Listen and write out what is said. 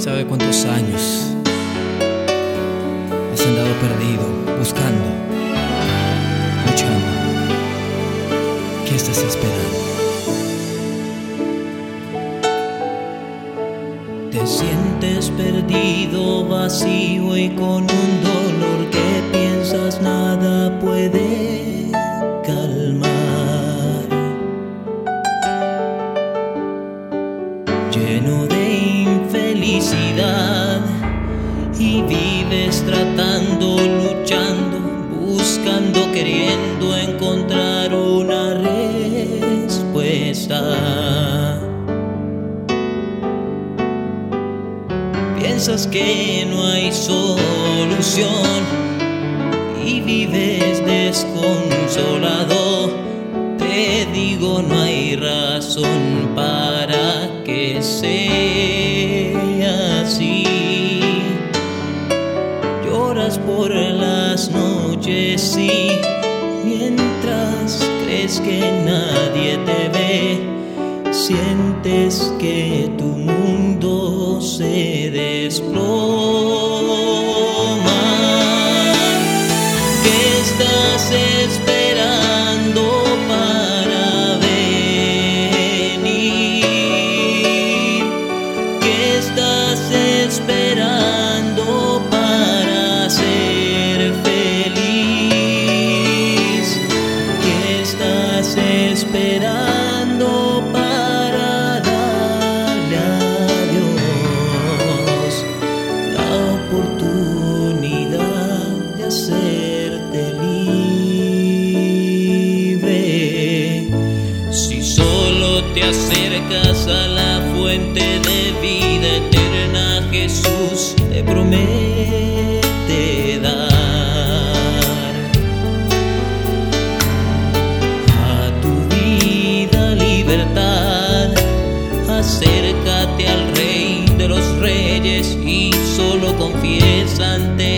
sabe cuántos años has andado perdido, buscando, luchando. ¿Qué estás esperando? Te sientes perdido, vacío y con un dolor que piensas nada puede calmar. Lleno de infelicidad y vives tratando, luchando, buscando, queriendo encontrar una respuesta. Piensas que no hay solución y vives desconsolado. Te digo, no hay razón para que sea así. Lloras por las noches y mientras crees que nadie te ve, sientes que tu mundo se desploma. ¿Qué estás esperando para venir? ¿Qué estás esperando para ser feliz? ¿Qué estás esperando para darle a Dios la oportunidad de hacerte libre? Si solo te acercas a la fuente de vida eterna, Jesús te promete dar a tu vida libertad. Acércate al Rey de los Reyes y solo confiesa ante